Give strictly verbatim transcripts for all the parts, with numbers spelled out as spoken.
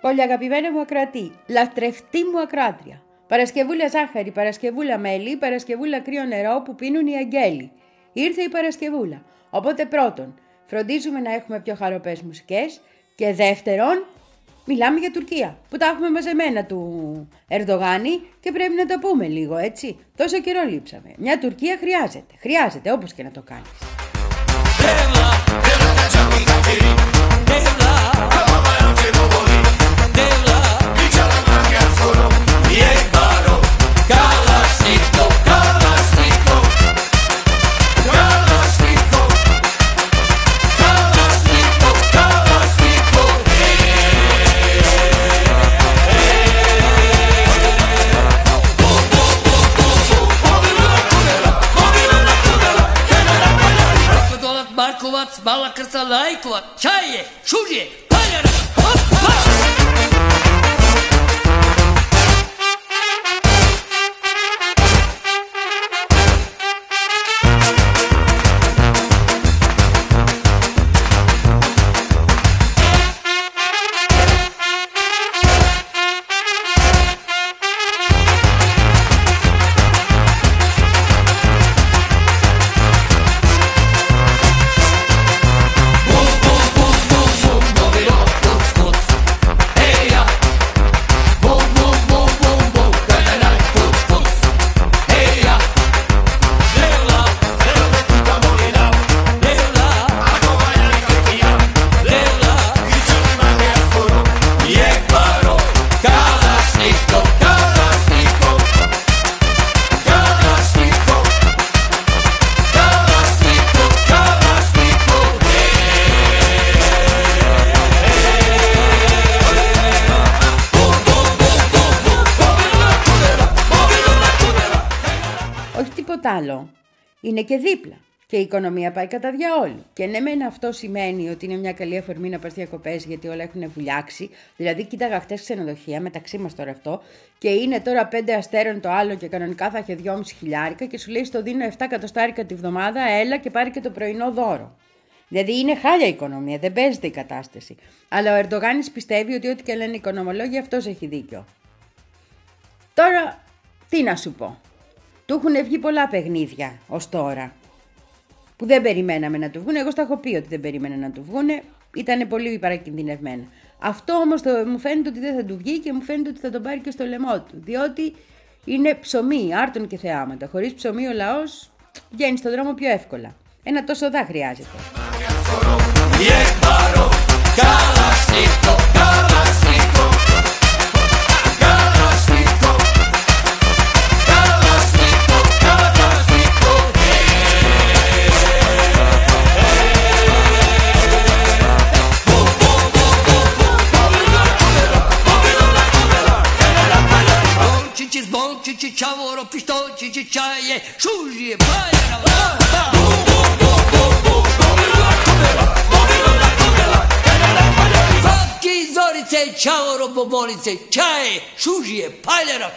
Πολύ αγαπημένα μου ακροατή, λατρευτή μου ακροάτρια. Παρασκευούλα ζάχαρη, Παρασκευούλα μέλι, Παρασκευούλα κρύο νερό που πίνουν οι αγγέλοι. Ήρθε η Παρασκευούλα. Οπότε πρώτον, φροντίζουμε να έχουμε πιο χαροπές μουσικές και δεύτερον, μιλάμε για Τουρκία, που τα έχουμε μαζεμένα του Ερντογάνη και πρέπει να τα πούμε λίγο, έτσι. Τόσο καιρό λείψαμε. Μια Τουρκία χρειάζεται, χρειάζεται όπως και να το κάνεις. Bala krsta lajkovat, čaje, šužje, paljara, hop, hop! Άλλο. Είναι και δίπλα. Και η οικονομία πάει κατά διαόλου. Και ναι, μεν αυτό σημαίνει ότι είναι μια καλή αφορμή να πας διακοπές γιατί όλα έχουν βουλιάξει. Δηλαδή, κοίταγα χτες ξενοδοχεία, μεταξύ μας τώρα αυτό, και είναι τώρα πέντε αστέρων το άλλο και κανονικά θα είχε δυόμισι χιλιάρικα και σου λέει στο δίνω επτά εκατοστάρικα τη βδομάδα, έλα και πάρει και το πρωινό δώρο. Δηλαδή είναι χάλια η οικονομία, δεν παίζεται η κατάσταση. Αλλά ο Ερντογάνης πιστεύει ότι ό,τι και λένε οι οικονομολόγοι αυτός έχει δίκιο. Τώρα, τι να σου πω. Του έχουν βγει πολλά παιχνίδια ως τώρα, που δεν περιμέναμε να του βγουν. Εγώ στα έχω πει ότι δεν περίμενα να του βγούνε, ήταν πολύ παρακινδυνευμένα. Αυτό όμως το, μου φαίνεται ότι δεν θα του βγει και μου φαίνεται ότι θα τον πάρει και στο λαιμό του, διότι είναι ψωμί, άρτων και θεάματα. Χωρίς ψωμί ο λαός βγαίνει στον δρόμο πιο εύκολα. Ένα τόσο δά χρειάζεται. Cici ciavoro pistoci ciaie sciuglie pagliano Facchi zorice ciavoro bobolice ciaie sciuglie pagliano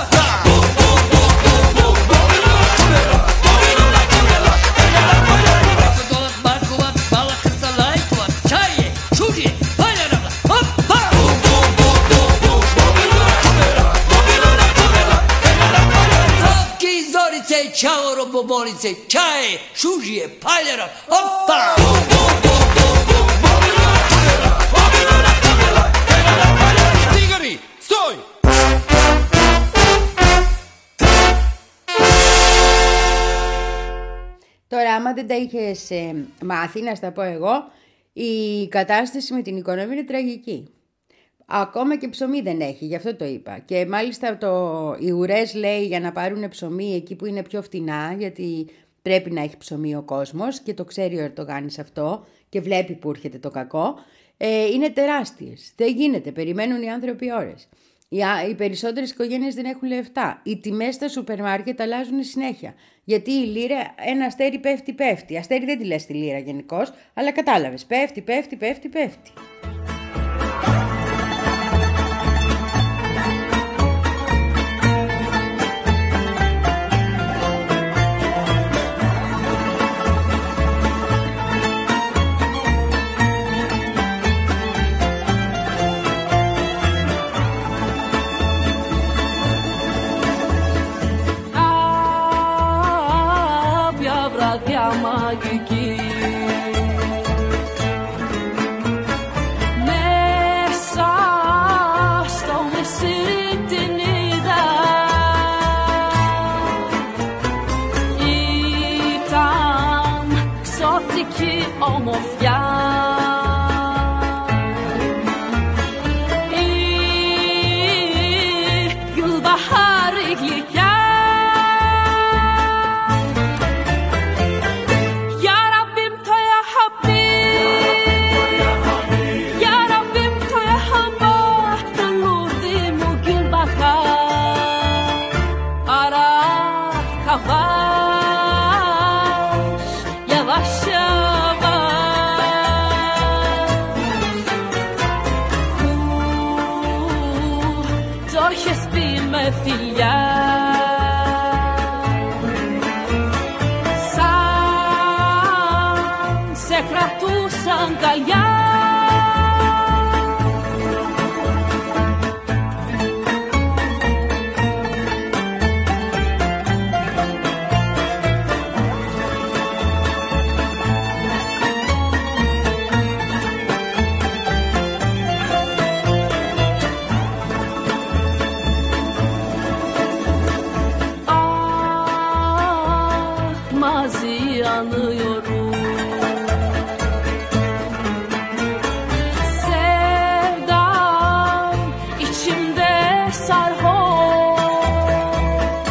Ciao robobolice, čaje, šužije, paljara, opa! Cigari, stoj! Τώρα, άμα δεν τα είχες ε, μάθει, να στα πω εγώ, η κατάσταση με την οικονομία είναι τραγική. Ακόμα και ψωμί δεν έχει, γι' αυτό το είπα. Και μάλιστα το, οι ουρές λέει για να πάρουν ψωμί εκεί που είναι πιο φτηνά, γιατί πρέπει να έχει ψωμί ο κόσμος και το ξέρει ο Ερντογάνης αυτό και βλέπει που έρχεται το κακό, ε, είναι τεράστιες. Δεν γίνεται, περιμένουν οι άνθρωποι ώρες. Οι, οι περισσότερες οικογένειες δεν έχουν λεφτά. Οι τιμές στα σούπερ μάρκετ αλλάζουν συνέχεια. Γιατί η λίρα, ένα αστέρι πέφτει, πέφτει. Αστέρι δεν τη λες τη λίρα γενικώς, αλλά κατάλαβες. Πέφτει, πέφτει, πέφτει, πέφτει. ομορφιά. Η Γκουλμπαχάρη γλυκιά. Για Ραμπίμ το για Χαμπίμ, για Ραμπίμ το για Χαμπά, το λουρδί μου Γκουλμπαχά. Άρα χαβάς, yavaş yavaş. Το έχεις πει με φιλιά. Σαν σε κρατούσαν αγκαλιά. Yanıyorum. Sevdan içimde sarhoş.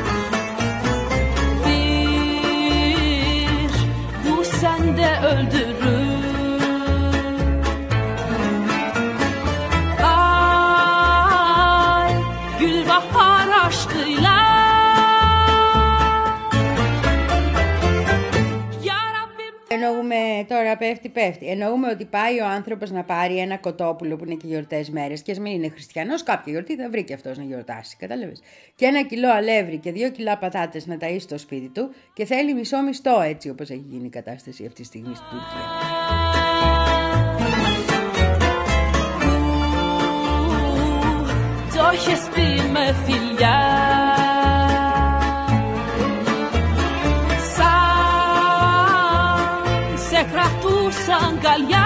Bir bu sende öldürür. Ay Gülbahar aşkıyla. Εννοούμε τώρα πέφτει πέφτει. Εννοούμε ότι πάει ο άνθρωπος να πάρει ένα κοτόπουλο που είναι και γιορτές μέρες και ας μην είναι χριστιανός, κάποια γιορτή θα βρει και αυτός να γιορτάσει. Κατάλαβες. Και ένα κιλό αλεύρι και δύο κιλά πατάτες να ταΐσει στο σπίτι του και θέλει μισό μισθό, έτσι όπως έχει γίνει η κατάσταση αυτή τη στιγμή στην Τουρκία. Το έχεις πει με φιλιά. Κρατούσαν αγκαλιά.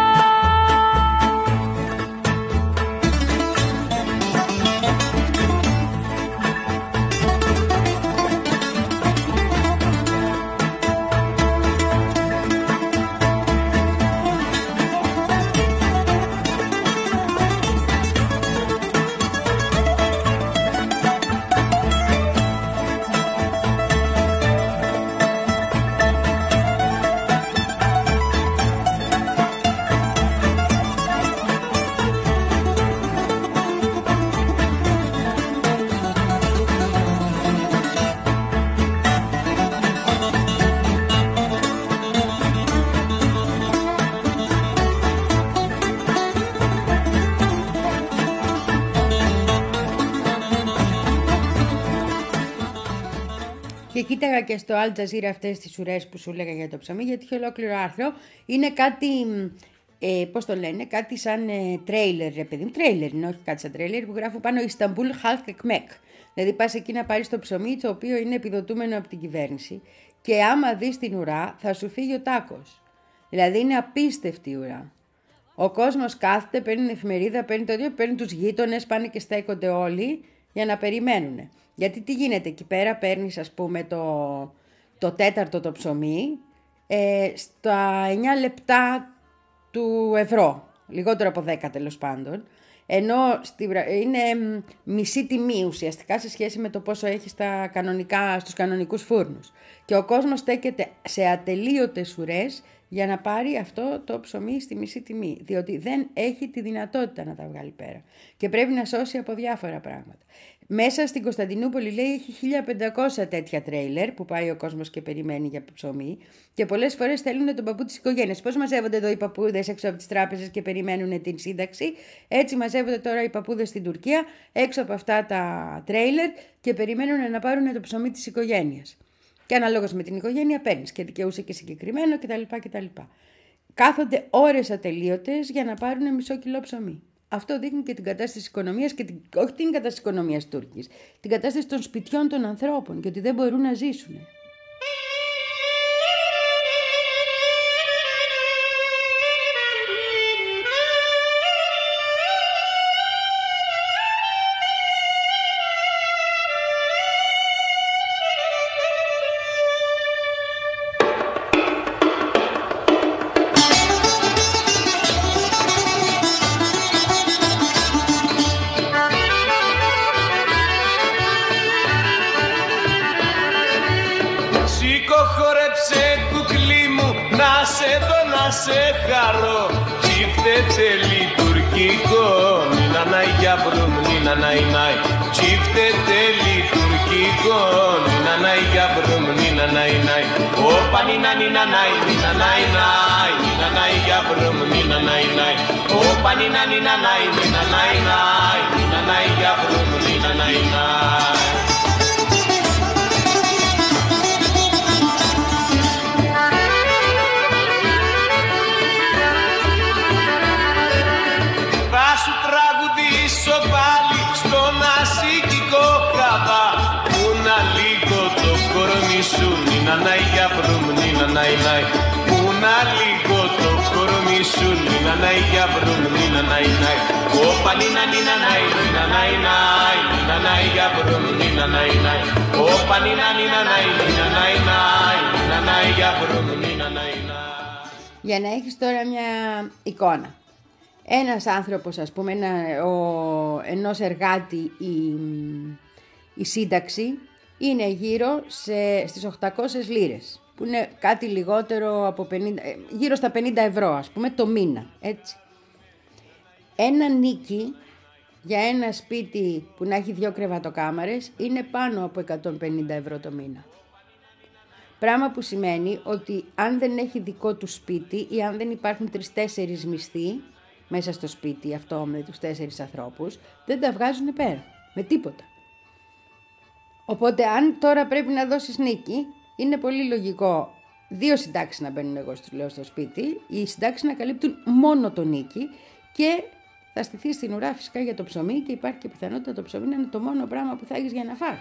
Και κοίταγα και στο Al Jazeera αυτές τις ουρές που σου έλεγα για το ψωμί, γιατί είχε ολόκληρο άρθρο. Είναι κάτι, ε, πώς το λένε, κάτι σαν ε, τρέιλερ, ρε παιδί μου. Τρέιλερ είναι, όχι κάτι σαν τρέιλερ, που γράφω πάνω Ισταμπούλ Halk Ekmek. Δηλαδή πας εκεί να πάρεις το ψωμί, το οποίο είναι επιδοτούμενο από την κυβέρνηση. Και άμα δεις την ουρά, θα σου φύγει ο τάκος. Δηλαδή είναι απίστευτη η ουρά. Ο κόσμος κάθεται, παίρνει την εφημερίδα, παίρνει το ίδιο, παίρνει τους γείτονες, πάνε και στέκονται όλοι για να περιμένουν. Γιατί τι γίνεται, εκεί πέρα παίρνεις ας πούμε το, το τέταρτο το ψωμί ε, στα εννιά λεπτά του ευρώ, λιγότερο από δέκα τέλος πάντων, ενώ στη, είναι μισή τιμή ουσιαστικά σε σχέση με το πόσο έχει στα κανονικά, στους κανονικούς φούρνους. Και ο κόσμος στέκεται σε ατελείωτες ουρές για να πάρει αυτό το ψωμί στη μισή τιμή, διότι δεν έχει τη δυνατότητα να τα βγάλει πέρα και πρέπει να σώσει από διάφορα πράγματα. Μέσα στην Κωνσταντινούπολη, λέει, έχει χίλια πεντακόσια τέτοια τρέιλερ που πάει ο κόσμος και περιμένει για ψωμί και πολλές φορές θέλουν τον παππού της οικογένειας. Πώς μαζεύονται εδώ οι παππούδες έξω από τις τράπεζες και περιμένουν την σύνταξη, έτσι μαζεύονται τώρα οι παππούδες στην Τουρκία έξω από αυτά τα τρέιλερ και περιμένουν να πάρουν το ψωμί της οικογένειας. Και αναλόγως με την οικογένεια παίρνεις και δικαιούσε και συγκεκριμένο κτλ. κτλ. Κάθονται ώρες ατελείωτες για να πάρουν μισό κιλό ψωμί. Αυτό δείχνει και την κατάσταση της οικονομίας, και την, όχι την κατάσταση της οικονομίας Τούρκης, την κατάσταση των σπιτιών των ανθρώπων και ότι δεν μπορούν να ζήσουν. σε δω να σε χαρώ. Τσίφτεται λειτουργικό, νίνα νάι για μπρουμ, νίνα νάι νάι. Τσίφτεται λειτουργικό, νίνα νάι για μπρουμ, νίνα νάι νάι. Όπα νίνα νίνα νάι, νίνα νάι νάι, νίνα νάι για μπρουμ, νίνα νάι νάι. Όπα νίνα νίνα νάι, νίνα νάι νάι, νίνα νάι για μπρουμ, νίνα νάι νάι. Πάλι στον ασίκικο χαβά. Πούνα λίγο το κορμί σου, νίνα νάι για μπρουμ, νίνα νάι νάι. Πούνα λίγο το κορμί σου, νίνα νάι για μπρουμ, νίνα νάι νάι. Όπα νίνα νίνα νάι, νίνα νάι νάι, νίνα νάι για μπρουμ, νίνα νάι νάι. Όπα νίνα νίνα νάι, νίνα νάι νάι, νίνα νάι για μπρουμ, νίνα νάι νάι. Για να έχεις τώρα μια εικόνα. Ένας άνθρωπος, ας πούμε, ένα, ο, ενός εργάτη η, η σύνταξη είναι γύρω σε, στις οκτακόσιες λίρες, που είναι κάτι λιγότερο από πενήντα, γύρω στα πενήντα ευρώ, ας πούμε, το μήνα, έτσι. Ένα νίκη για ένα σπίτι που να έχει δύο κρεβατοκάμαρες είναι πάνω από εκατόν πενήντα ευρώ το μήνα. Πράγμα που σημαίνει ότι αν δεν έχει δικό του σπίτι ή αν δεν υπάρχουν τρεις-τέσσερις μισθοί μέσα στο σπίτι αυτό με τους τέσσερις ανθρώπους, δεν τα βγάζουν πέρα, με τίποτα. Οπότε αν τώρα πρέπει να δώσεις νίκη, είναι πολύ λογικό δύο συντάξεις να μπαίνουν, εγώ σου λέω, στο σπίτι, οι συντάξεις να καλύπτουν μόνο το νίκη και θα στηθεί στην ουρά φυσικά για το ψωμί και υπάρχει και πιθανότητα το ψωμί να είναι το μόνο πράγμα που θα έχεις για να φας.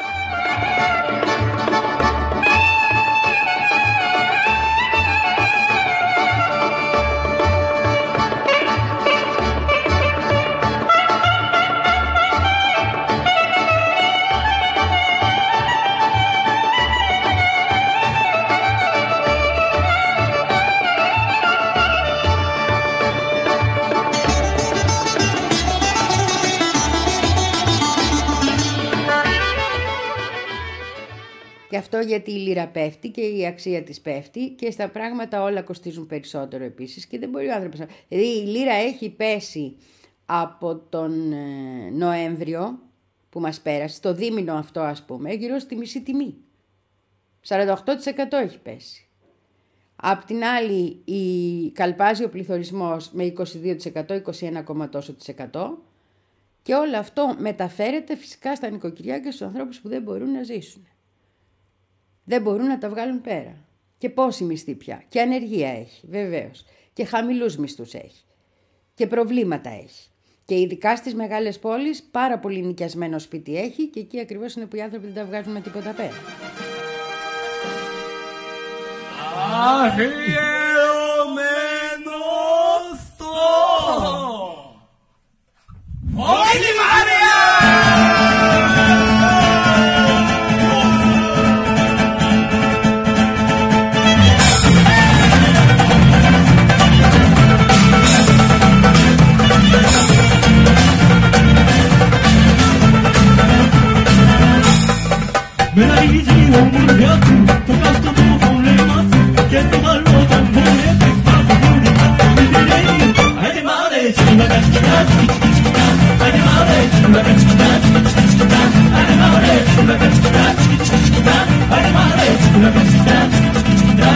Και αυτό γιατί η λίρα πέφτει και η αξία της πέφτει και στα πράγματα όλα κοστίζουν περισσότερο επίσης και δεν μπορεί ο άνθρωπος να... Δηλαδή η λίρα έχει πέσει από τον ε, Νοέμβριο που μας πέρασε, το δίμηνο αυτό ας πούμε, γύρω στη μισή τιμή. σαράντα οκτώ τοις εκατό έχει πέσει. Απ' την άλλη η καλπάζει ο πληθωρισμός με είκοσι δύο τοις εκατό, είκοσι ένα κόμμα τόσο τοις εκατό και όλο αυτό μεταφέρεται φυσικά στα νοικοκυριά και στους ανθρώπους που δεν μπορούν να ζήσουν. Δεν μπορούν να τα βγάλουν πέρα. Και πόση μισθή πια. Και ανεργία έχει, βεβαίως. Και χαμηλούς μισθούς έχει. Και προβλήματα έχει. Και ειδικά στις μεγάλες πόλεις πάρα πολύ νοικιασμένο σπίτι έχει και εκεί ακριβώς είναι που οι άνθρωποι δεν τα βγάζουν με τίποτα πέρα. Αφιερωμένο στο Όλη Μαρία! Με la división mundial, tocas todo con le más, que te malo tan bueno, que está muy ay de madre, chunga cachita, chiquita, ay de madre, chunga cachita, chiquita, ay de madre, chunga cachita, chiquita, ay de madre, chunga cachita, chiquita.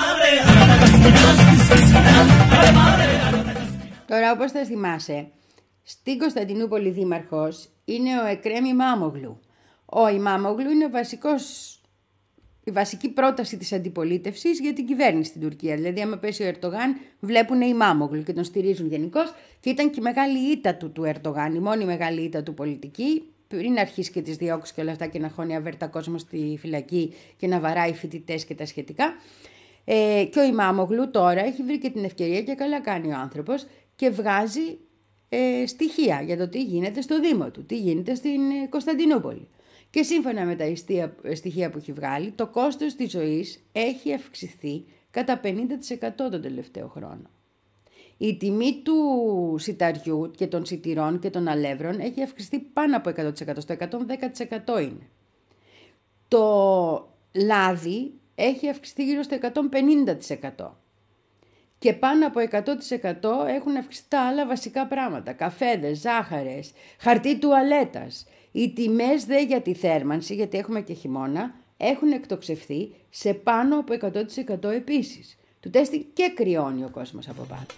Τώρα, όπως θα θυμάσαι, Στην Κωνσταντινούπολη δήμαρχος είναι ο Εκρέμ Ημάμογλου. Ο Ημάμογλου είναι ο βασικός, η βασική πρόταση της αντιπολίτευσης για την κυβέρνηση στην Τουρκία. Δηλαδή, άμα πέσει ο Ερντογάν, βλέπουν Ημάμογλου και τον στηρίζουν γενικώς. Και ήταν και η μεγάλη ήττα του του Ερντογάν, η μόνη μεγάλη ήττα του πολιτική, πριν αρχίσει και τις διώξεις και όλα αυτά και να χώνει αβέρτα κόσμο στη φυλακή και να βαράει φοιτητές και τα σχετικά. Ε, και ο Ημάμογλου τώρα έχει βρει και την ευκαιρία, και καλά κάνει ο άνθρωπος, και βγάζει ε, στοιχεία για το τι γίνεται στο Δήμο του, τι γίνεται στην ε, Κωνσταντινούπολη. Και σύμφωνα με τα ιστία, στοιχεία που έχει βγάλει, το κόστος της ζωής έχει αυξηθεί κατά πενήντα τοις εκατό τον τελευταίο χρόνο. Η τιμή του σιταριού και των σιτηρών και των αλεύρων έχει αυξηθεί πάνω από εκατό τοις εκατό, στο εκατόν δέκα τοις εκατό είναι. Το λάδι έχει αυξηθεί γύρω στο εκατόν πενήντα τοις εκατό. Και πάνω από εκατό τοις εκατό έχουν αυξηθεί τα άλλα βασικά πράγματα. Καφέδες, ζάχαρες, χαρτί τουαλέτας. Οι τιμές δε για τη θέρμανση, γιατί έχουμε και χειμώνα, έχουν εκτοξευθεί σε πάνω από εκατό τοις εκατό επίσης. Του τέστη και κρυώνει ο κόσμος από πάνω.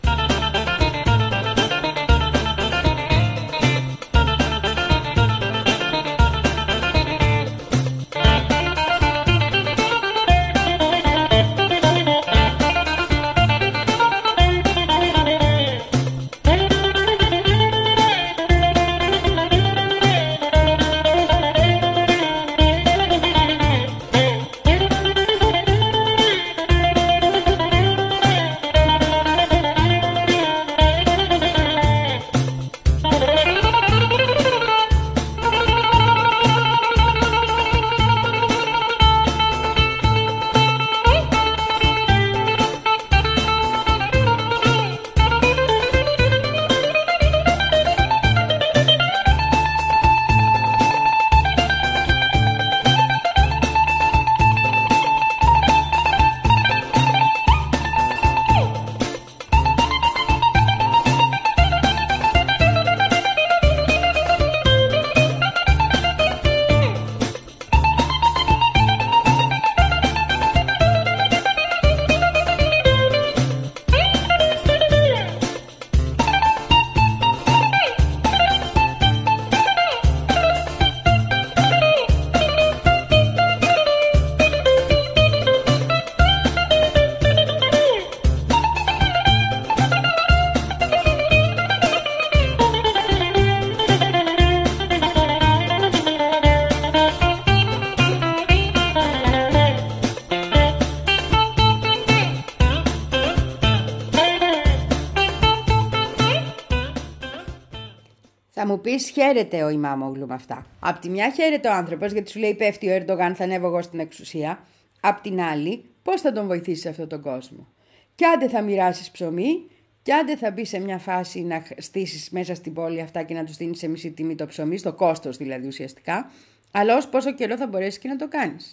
Θα μου πεις, χαίρεται ο Ημάμογλου με αυτά. Απ' τη μια χαίρεται ο άνθρωπος, γιατί σου λέει πέφτει ο Ερντογάν, θα ανέβω εγώ στην εξουσία. Απ' την άλλη, πώς θα τον βοηθήσεις σε αυτόν τον κόσμο. Κι άντε θα μοιράσεις ψωμί, κι άντε θα μπει σε μια φάση να στήσεις μέσα στην πόλη αυτά και να του δίνεις σε μισή τιμή το ψωμί, στο κόστος δηλαδή ουσιαστικά. Αλλά ως πόσο καιρό θα μπορέσεις και να το κάνεις.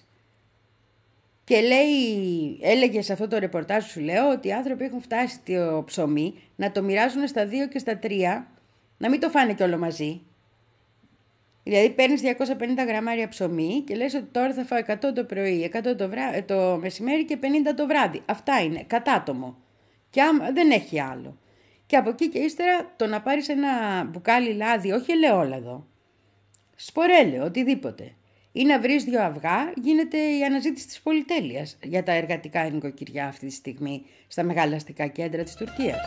Και λέει, έλεγε σε αυτό το ρεπορτάζ σου λέω ότι οι άνθρωποι έχουν φτάσει το ψωμί να το μοιράζουν στα δύο και στα τρία, να μην το φάνε κι όλο μαζί. Δηλαδή παίρνεις διακόσια πενήντα γραμμάρια ψωμί και λες ότι τώρα θα φάω εκατό το πρωί, εκατό το, βρά... το μεσημέρι και πενήντα το βράδυ. Αυτά είναι, κατάτομο. Και άμα... δεν έχει άλλο. Και από εκεί και ύστερα το να πάρεις ένα μπουκάλι λάδι, όχι ελαιόλαδο, σπορέλαιο, οτιδήποτε, ή να βρεις δύο αυγά, γίνεται η αναζήτηση της πολυτέλειας για τα εργατικά νοικοκυριά αυτή τη στιγμή στα μεγάλα αστικά κέντρα της Τουρκίας.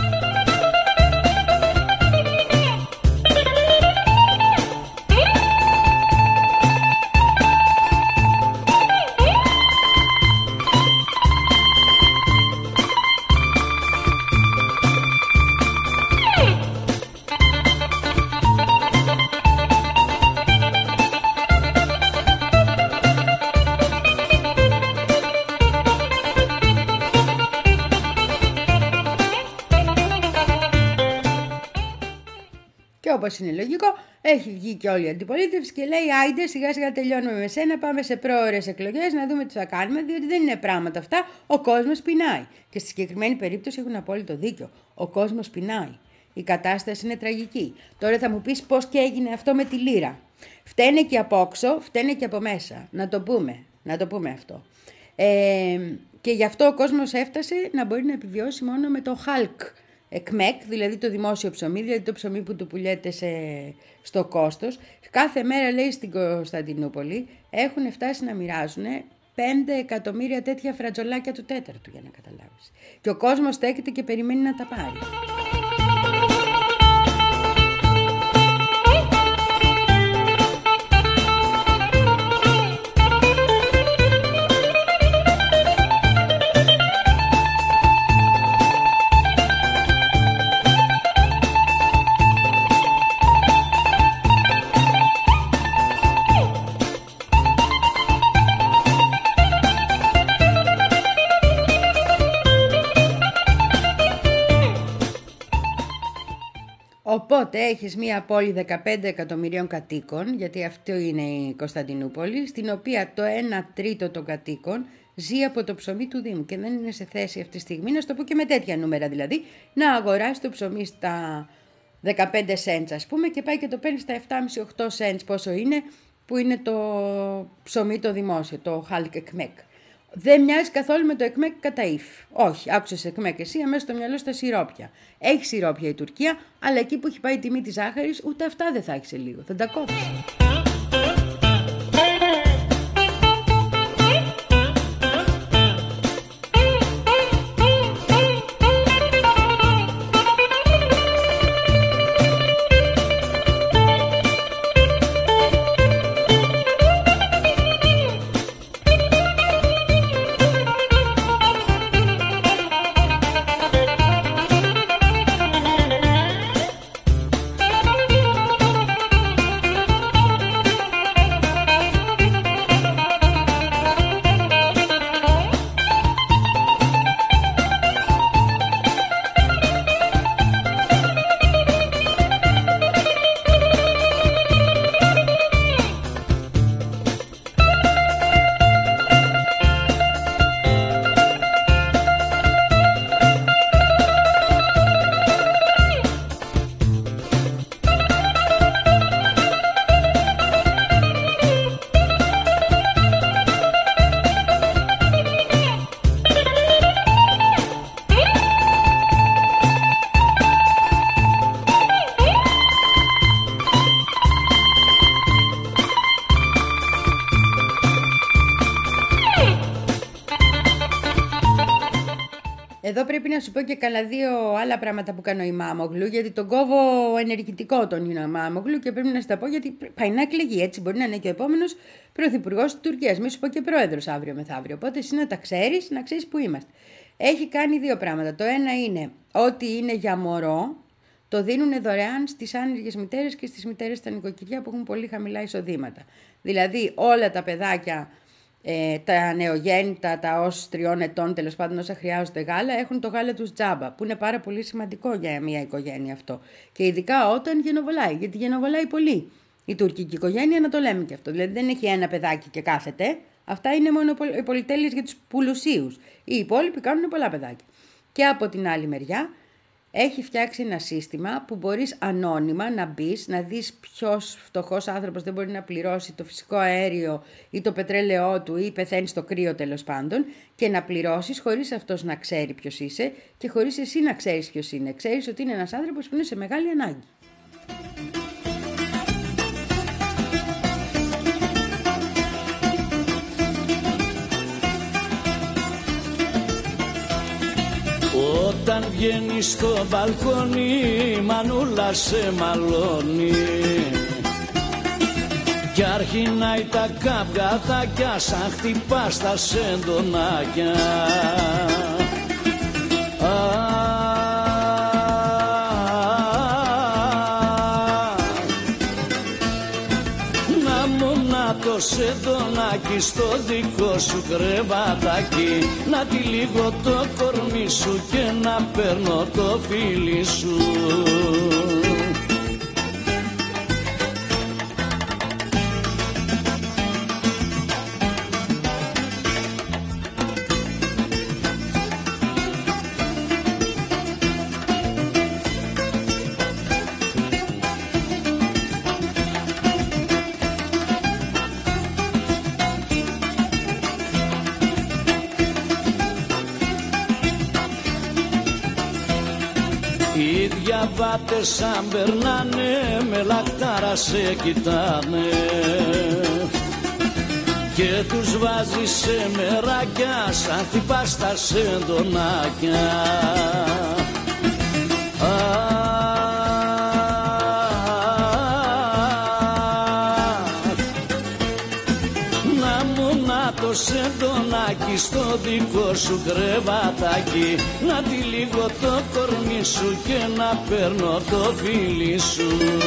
Όπως είναι λογικό, έχει βγει και όλη η αντιπολίτευση και λέει άιντε σιγά σιγά τελειώνουμε με σένα, πάμε σε πρόωρες εκλογές να δούμε τι θα κάνουμε, διότι δεν είναι πράγματα αυτά, ο κόσμος πεινάει. Και στη συγκεκριμένη περίπτωση έχουν απόλυτο δίκιο, ο κόσμος πεινάει. Η κατάσταση είναι τραγική. Τώρα θα μου πεις πώς και έγινε αυτό με τη λίρα. Φταίνε και από όξω, φταίνε και από μέσα. Να το πούμε, να το πούμε αυτό. Ε, και γι' αυτό ο κόσμος έφτασε να μπορεί να επιβιώσει μόνο με το χάλκ. ΕΚΜΕΚ, δηλαδή το δημόσιο ψωμί, δηλαδή το ψωμί που του πουλιέται σε, στο κόστος. Κάθε μέρα, λέει, στην Κωνσταντινούπολη έχουν φτάσει να μοιράζουν πέντε εκατομμύρια τέτοια φρατζολάκια του τέταρτου, για να καταλάβεις. Και ο κόσμος στέκεται και περιμένει να τα πάρει. Οπότε έχεις μία πόλη δεκαπέντε εκατομμυρίων κατοίκων, γιατί αυτό είναι η Κωνσταντινούπολη, στην οποία το ένα τρίτο των κατοίκων ζει από το ψωμί του Δήμου και δεν είναι σε θέση αυτή τη στιγμή, να στο πω και με τέτοια νούμερα δηλαδή, να αγοράσει το ψωμί στα δεκαπέντε cents ας πούμε και πάει και το παίρνει στα επτά κόμμα πέντε οκτώ cents πόσο είναι, που είναι το ψωμί το δημόσιο, το Χάλκ ΕΚΜΕΚ. Δεν μοιάζει καθόλου με το ΕΚΜΕΚ κατά ύφ. Όχι, άκουσες ΕΚΜΕΚ εσύ, αμέσως στο μυαλό στα σιρόπια. Έχει σιρόπια η Τουρκία, αλλά εκεί που έχει πάει η τιμή της ζάχαρης, ούτε αυτά δεν θα έχει σε λίγο. Θα τα κόψει. Εδώ πρέπει να σου πω και καλά δύο άλλα πράγματα που κάνω η Μάμογλου, γιατί τον κόβω ενεργητικό τον Μάμογλου και πρέπει να σου τα πω γιατί πάει να εκλεγεί. Έτσι μπορεί να είναι και ο επόμενος πρωθυπουργός της Τουρκίας. Μη σου πω και πρόεδρος αύριο μεθαύριο. Οπότε εσύ να τα ξέρεις, να ξέρεις που είμαστε. Έχει κάνει δύο πράγματα. Το ένα είναι ότι είναι για μωρό, το δίνουν δωρεάν στις άνεργες μητέρες και στις μητέρες στα νοικοκυριά που έχουν πολύ χαμηλά εισοδήματα. Δηλαδή όλα τα παιδάκια. Ε, τα νεογέννητα, τα ως τριών ετών, τέλος πάντων όσα χρειάζονται γάλα, έχουν το γάλα τους τζάμπα, που είναι πάρα πολύ σημαντικό για μια οικογένεια αυτό. Και ειδικά όταν γενοβολάει, γιατί γενοβολάει πολύ η τουρκική οικογένεια, να το λέμε και αυτό. Δηλαδή δεν έχει ένα παιδάκι και κάθεται. Αυτά είναι μόνο οι πολυτέλειες για τους πουλουσίους. Οι υπόλοιποι κάνουν πολλά παιδάκια. Και από την άλλη μεριά, έχει φτιάξει ένα σύστημα που μπορείς ανώνυμα να μπεις, να δεις ποιος φτωχός άνθρωπος δεν μπορεί να πληρώσει το φυσικό αέριο ή το πετρέλαιό του ή πεθαίνει στο κρύο τέλος πάντων και να πληρώσεις χωρίς αυτός να ξέρει ποιος είσαι και χωρίς εσύ να ξέρεις ποιος είναι. Ξέρεις ότι είναι ένας άνθρωπος που είναι σε μεγάλη ανάγκη. Όταν βγαίνεις στο μπαλκόνι, η μανούλα σε μαλώνει κι αρχινάει τα καυγαδάκια σαν χτυπάς τα σεντονάκια. Το σεντονάκι στο δικό σου κρεβατάκι, να τυλίγω το κορμί σου και να παίρνω το φίλι σου. κρεβάτες σαν περνάνε, με λαχτάρα σε κοιτάνε και τους βάζει σε μεράκια σαν χτυπάς τα σεντονάκια. Να μου να το σεντονάκι στο δικό σου κρεβατάκι, να τυλίγω το κορμί σου και να παίρνω το φίλι σου.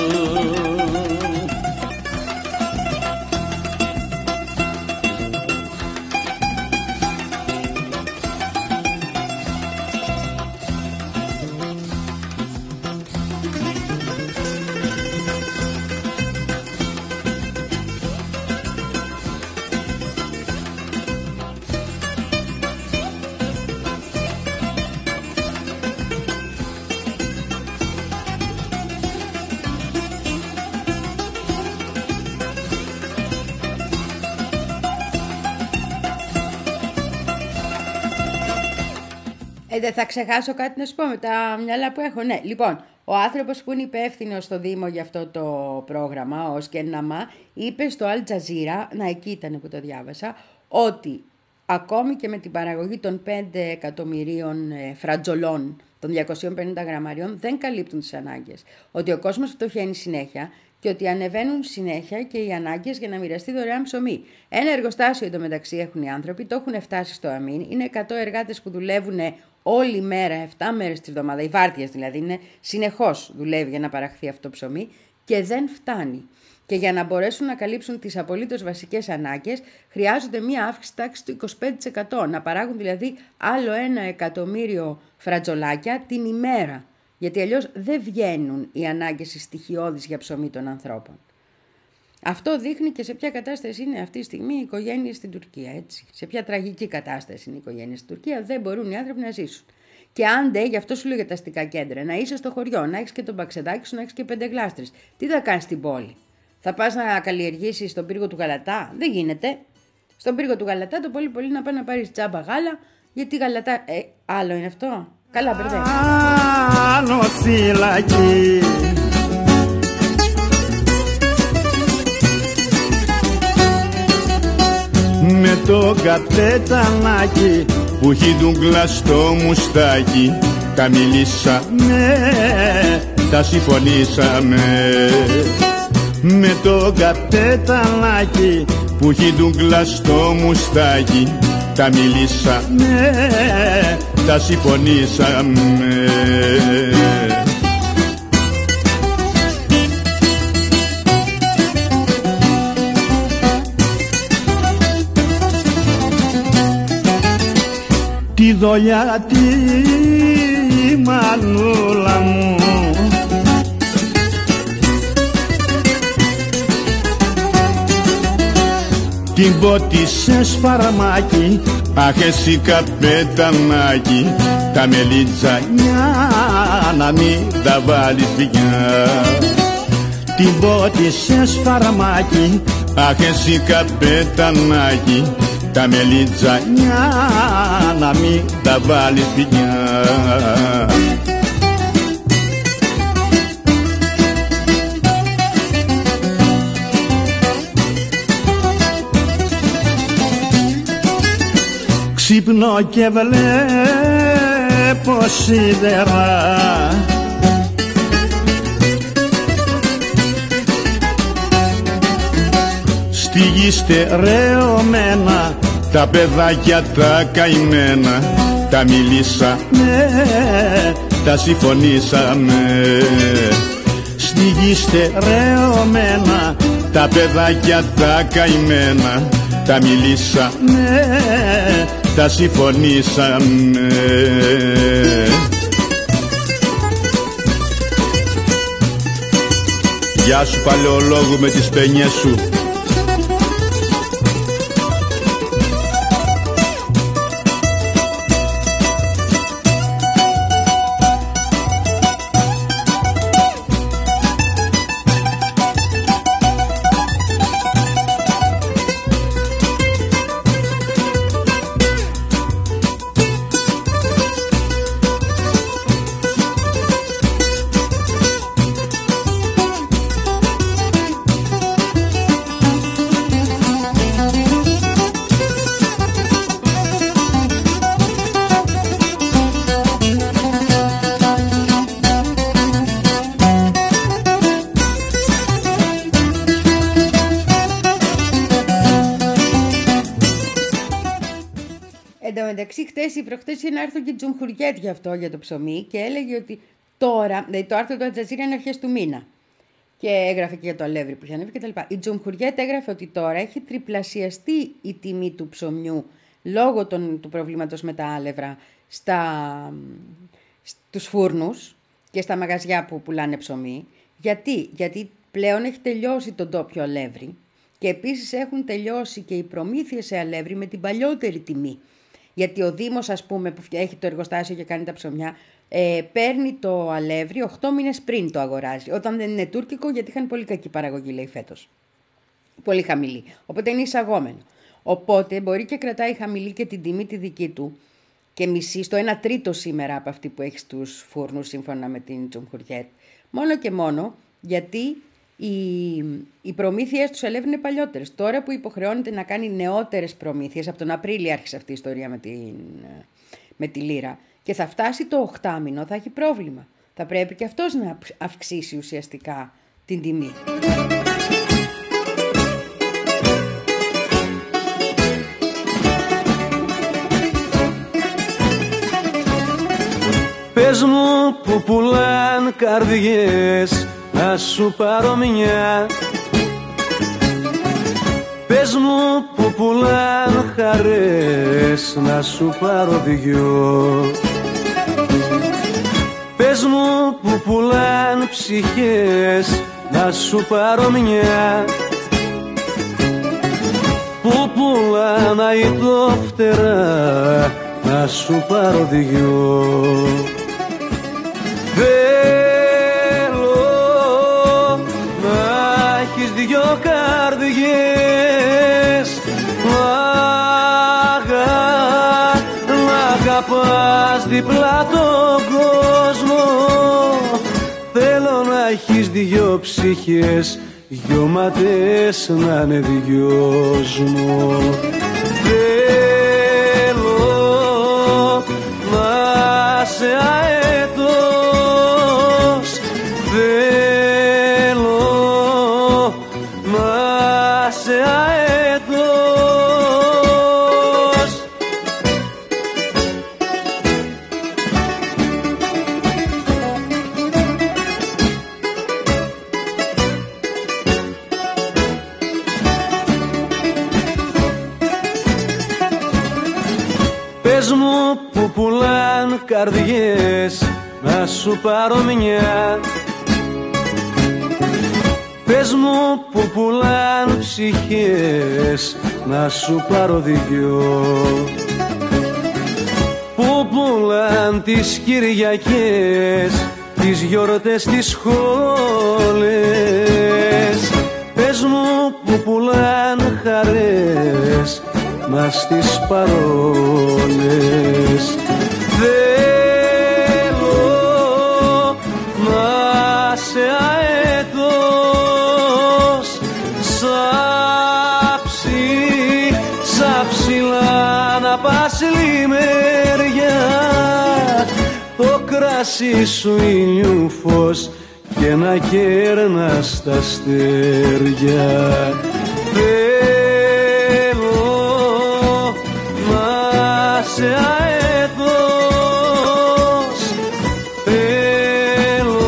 Ε, δεν θα ξεχάσω κάτι να σου πω με τα μυαλά που έχω. Ναι, λοιπόν, ο άνθρωπος που είναι υπεύθυνο στο Δήμο για αυτό το πρόγραμμα, ο Σκένναμα, είπε στο Al Jazeera, να εκεί ήταν που το διάβασα, ότι ακόμη και με την παραγωγή των πέντε εκατομμυρίων ε, φρατζολών, των διακοσίων πενήντα γραμμαριών, δεν καλύπτουν τις ανάγκες. Ότι ο κόσμος φτωχαίνει συνέχεια και ότι ανεβαίνουν συνέχεια και οι ανάγκες για να μοιραστεί δωρεάν ψωμί. Ένα εργοστάσιο εντωμεταξύ έχουν οι άνθρωποι, το έχουν φτάσει στο αμήν. Είναι εκατό εργάτες που δουλεύουν όλη μέρα, επτά μέρες τη βδομάδα, οι βάρδιες δηλαδή, είναι συνεχώς δουλεύει για να παραχθεί αυτό το ψωμί και δεν φτάνει. Και για να μπορέσουν να καλύψουν τις απολύτως βασικές ανάγκες, χρειάζονται μία αύξηση τάξης του είκοσι πέντε τοις εκατό, να παράγουν δηλαδή άλλο ένα εκατομμύριο φρατζολάκια την ημέρα. Γιατί αλλιώς δεν βγαίνουν οι ανάγκες οι στοιχειώδεις για ψωμί των ανθρώπων. Αυτό δείχνει και σε ποια κατάσταση είναι αυτή τη στιγμή οι οικογένειες στην Τουρκία, έτσι. Σε ποια τραγική κατάσταση είναι οι οικογένειες στην Τουρκία, δεν μπορούν οι άνθρωποι να ζήσουν. Και άντε, γι' αυτό σου λέω για τα αστικά κέντρα, να είσαι στο χωριό, να έχεις και τον παξεδάκι σου, να έχεις και πέντε γλάστρες. Τι θα κάνεις στην πόλη? Θα πας να καλλιεργήσεις στον πύργο του Γαλατά? Δεν γίνεται. Στον πύργο του Γαλατά το πολύ πολύ να πάει να πάρεις τζάμπα γάλα, γιατί Γαλατά. Ε, άλλο είναι αυτό. Καλά, μπερδεύω. Άνω φυλακή. Με το καπετανάκι που έχει ντουγκλά στο μουστάκι, τα μιλήσαμε, τα συμφωνήσαμε. Με το καπετανάκι που έχει ντουγκλά στο μουστάκι, τα μιλήσαμε, τα συμφωνήσαμε. Τη δολιά τη μανούλα μου την πότισε σφαραμάκι, αχ εσύ καπετανάκι, τα μελιτζανιά να μην τα βάλεις πια. Την πότισε σφαραμάκι, αχ εσύ καπετανάκι, τα μελιτζανιά να μην τα βάλεις πια. Ξύπνω και βλέπω σίδερα, στη γη στερεωμένα, τα παιδάκια τα καημένα, τα μιλήσαμε, τα συμφωνήσαμε. Στη γη στερεωμένα, τα παιδάκια τα καημένα, τα μιλήσαμε, τα συμφωνήσαμε. Γεια σου παλαιολόγου με τις παινιές σου. μεταξύ, χτες ή προχτές είχε ένα άρθρο και Τζουμχουριέτ γι' αυτό, για το ψωμί, και έλεγε ότι τώρα, δηλαδή το άρθρο του Ατζαζίρα είναι αρχές του μήνα. Και έγραφε και για το αλεύρι που είχε ανέβει κτλ. Η Τζουμχουριέτ έγραφε ότι τώρα έχει τριπλασιαστεί η τιμή του ψωμιού λόγω των, του προβλήματος με τα άλευρα στα, στους φούρνους και στα μαγαζιά που πουλάνε ψωμί. Γιατί, Γιατί πλέον έχει τελειώσει το ντόπιο αλεύρι και επίσης έχουν τελειώσει και οι προμήθειες σε αλεύρι με την παλιότερη τιμή. Γιατί ο Δήμος, ας πούμε, που έχει το εργοστάσιο και κάνει τα ψωμιά, ε, παίρνει το αλεύρι οκτώ μήνες πριν το αγοράζει. Όταν δεν είναι τουρκικό, γιατί είχαν πολύ κακή παραγωγή, λέει, φέτος. Πολύ χαμηλή. Οπότε είναι εισαγόμενο. Οπότε μπορεί και κρατάει χαμηλή και την τιμή τη δική του και μισή στο ένα τρίτο σήμερα από αυτή που έχει στους φούρνους, σύμφωνα με την Τζουμχουριέτ. Μόνο και μόνο γιατί οι, οι προμήθειες τους αλεύρι είναι παλιότερες. Τώρα που υποχρεώνεται να κάνει νεότερες προμήθειες, από τον Απρίλιο άρχισε αυτή η ιστορία με, την, με τη λίρα, και θα φτάσει το οχτάμηνο, θα έχει πρόβλημα. Θα πρέπει και αυτός να αυξήσει ουσιαστικά την τιμή. Πες μου που πουλάν καρδιές, να σου πάρω μια. Πες μου που πουλάν χαρές, να σου πάρω δυο. Πες μου που πουλάν ψυχές, να σου πάρω μια. Που πουλάν αητόφτερα, να σου πάρω δυο. Θέλω να έχεις δυο καρδιές, αγα, να αγαπάς διπλά τον κόσμο. Θέλω να έχεις δυο ψυχές, δυο ματές να είναι δυόσμο. Θέλω να σε αέτος, θέλω να σε αέτος. Πες μου που πουλάν καρδιές, να σου πάρω μια. Πες μου που πουλάν ψυχές, να σου πάρω δυο. Που πουλάν τις Κυριακές, τις γιορτές, τις σχόλες. Πες μου που πουλάν χαρές, μας τις παρόλες. Θέλω να σε αέτος, σάψει, σάψιλα να πας λιμέρια. Το κράσι σου ήλιου φως και να κέρνας τα αστέρια. Σε αέτος, θέλω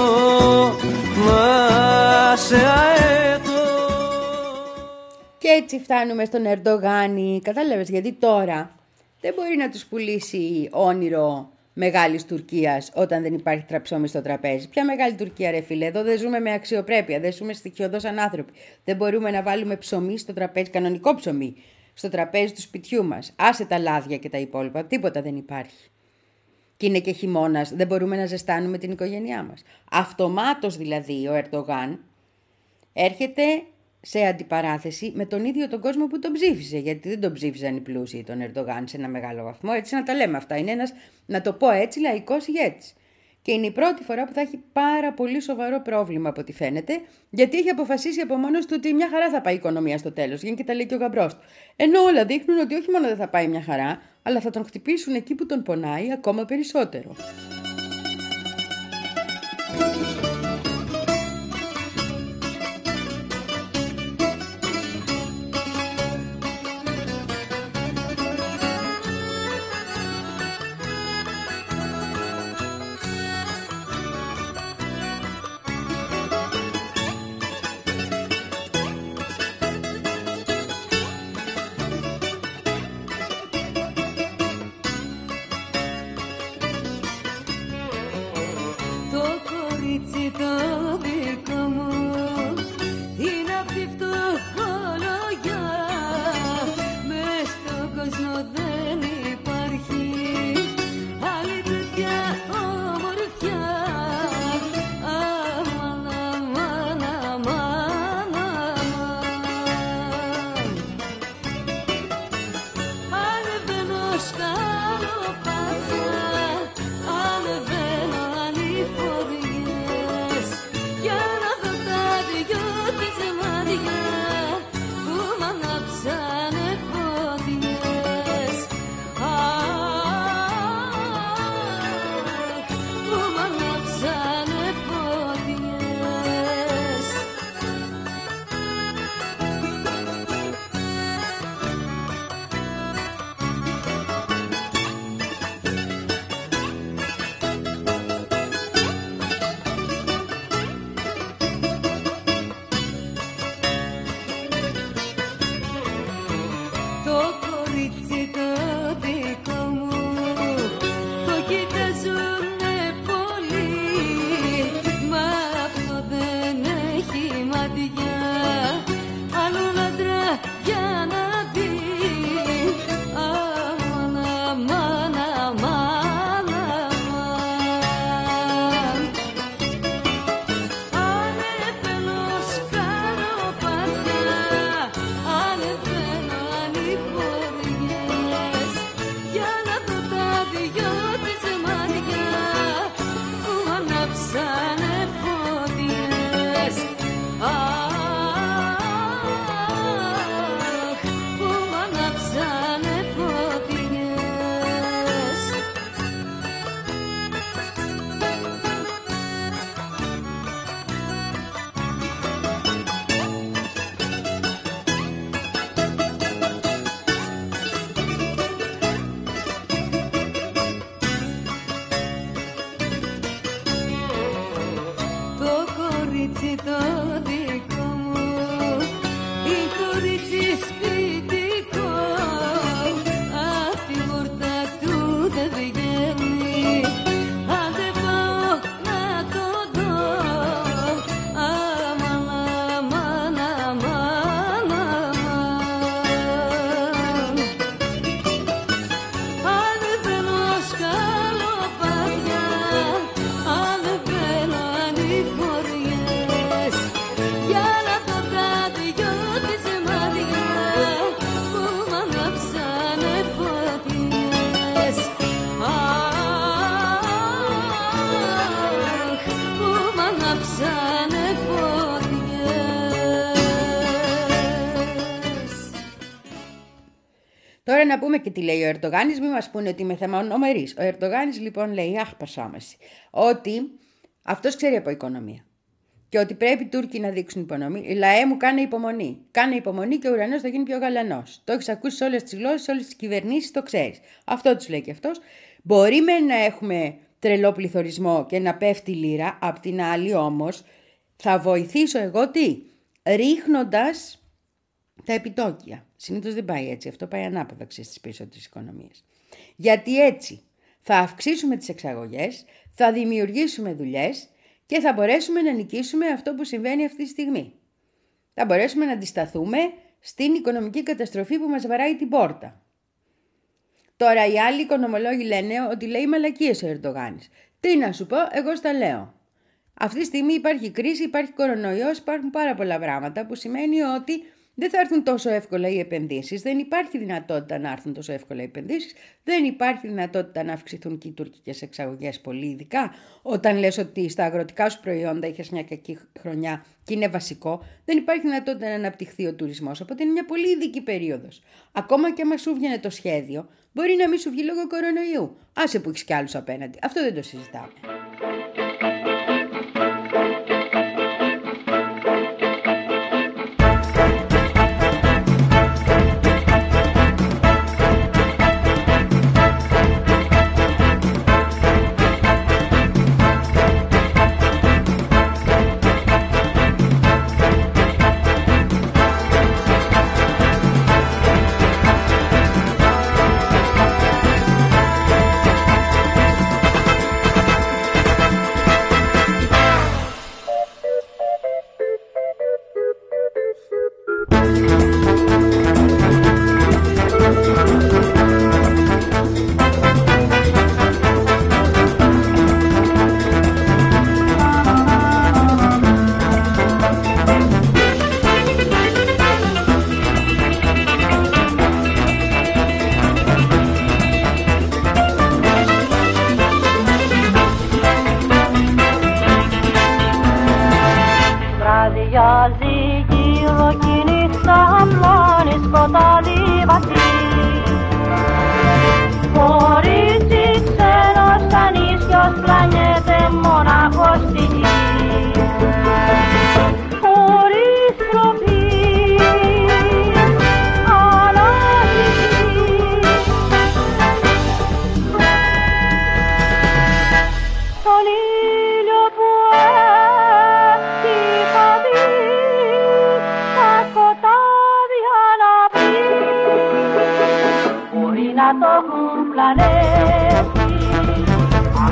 να σε αέτος. Και έτσι φτάνουμε στον Ερντογάνη. Κατάλαβες, γιατί τώρα δεν μπορεί να τους πουλήσει όνειρο μεγάλης Τουρκίας όταν δεν υπάρχει τραψώμι στο τραπέζι. Ποια μεγάλη Τουρκία, ρε φίλε? Εδώ δεν ζούμε με αξιοπρέπεια, δεν ζούμε στοιχειωδώς σαν άνθρωποι. Δεν μπορούμε να βάλουμε ψωμί στο τραπέζι, κανονικό ψωμί, στο τραπέζι του σπιτιού μας. Άσε τα λάδια και τα υπόλοιπα, τίποτα δεν υπάρχει. Και είναι και χειμώνας, δεν μπορούμε να ζεστάνουμε την οικογένειά μας. Αυτομάτως δηλαδή ο Ερντογάν έρχεται σε αντιπαράθεση με τον ίδιο τον κόσμο που τον ψήφισε. Γιατί δεν τον ψήφισαν οι πλούσιοι τον Ερντογάν σε ένα μεγάλο βαθμό. Έτσι να τα λέμε αυτά. Είναι ένας, να το πω έτσι, λαϊκός ηγέτης. Και είναι η πρώτη φορά που θα έχει πάρα πολύ σοβαρό πρόβλημα από ό,τι φαίνεται, γιατί έχει αποφασίσει από μόνος του ότι μια χαρά θα πάει η οικονομία στο τέλος. Γίνει και τα λέει και ο γαμπρός του. Ενώ όλα δείχνουν ότι όχι μόνο δεν θα πάει μια χαρά, αλλά θα τον χτυπήσουν εκεί που τον πονάει ακόμα περισσότερο. μάτια άλλον άντρα για να δει. Αμάν, αμάν, αμάν, αμάν. Ανεβαίνω σκαλοπάτια, ανεβαίνω ανηφοριές για να δω τα δυο της μάτια που ανάψανε φωτιές. Αχ, που ανάψανε φωτιές. Το κορίτσι το δικό μου, η κορίτσι σπιτικό, απ' τη πόρτα του δεν βγαίνει. Άντε πάω να το δω. Αμάν, αμάν, αμάν, αμάν. Ανεβαίνω σκαλοπάτια, ανεβαίνω ανηφοριές για να δω τα δυο της μάτια που μ' ανάψανε φωτιές. Αχ, που μ' ανάψανε φωτιές. Τώρα να πούμε και τι λέει ο Ερντογάνης, μην μας πούνε ότι είμαι θεμανομερής. Ο Ερντογάνης λοιπόν λέει, αχ πασάμαση, ότι αυτός ξέρει από οικονομία και ότι πρέπει οι Τούρκοι να δείξουν υπομονή. Λαέ μου, κάνε υπομονή. Κάνε υπομονή και ο ουρανός θα γίνει πιο γαλανός. Το έχεις ακούσει σε όλες τις γλώσσες, σε όλες τις κυβερνήσεις, το ξέρεις. Αυτό τους λέει και αυτός. Μπορεί με να έχουμε τρελό πληθωρισμό και να πέφτει η λίρα, απ' την άλλη όμως θα βοηθήσω εγώ τι, ρίχνοντας τα επιτόκια. Συνήθως δεν πάει έτσι, αυτό πάει ανάποδα στις περισσότερες οικονομίες. Γιατί έτσι θα αυξήσουμε τις εξαγωγές, θα δημιουργήσουμε δουλειές και θα μπορέσουμε να νικήσουμε αυτό που συμβαίνει αυτή τη στιγμή. Θα μπορέσουμε να αντισταθούμε στην οικονομική καταστροφή που μας βαράει την πόρτα. Τώρα οι άλλοι οικονομολόγοι λένε ότι λέει μαλακίες ο Ερντογάνης. Τι να σου πω, εγώ στα λέω. Αυτή τη στιγμή υπάρχει κρίση, υπάρχει κορονοϊός, υπάρχουν πάρα πολλά πράγματα που σημαίνει ότι δεν θα έρθουν τόσο εύκολα οι επενδύσεις, δεν υπάρχει δυνατότητα να έρθουν τόσο εύκολα οι επενδύσεις, δεν υπάρχει δυνατότητα να αυξηθούν και οι τουρκικές εξαγωγές πολύ, ειδικά όταν λες ότι στα αγροτικά σου προϊόντα είχες μια κακή χρονιά και είναι βασικό, δεν υπάρχει δυνατότητα να αναπτυχθεί ο τουρισμός, οπότε είναι μια πολύ ειδική περίοδος. Ακόμα και άμα σου βγαίνει το σχέδιο, μπορεί να μην σου βγει λόγω κορονοϊού. Άσε που έχεις κι άλλους απέναντι, αυτό δεν το συζητάμε.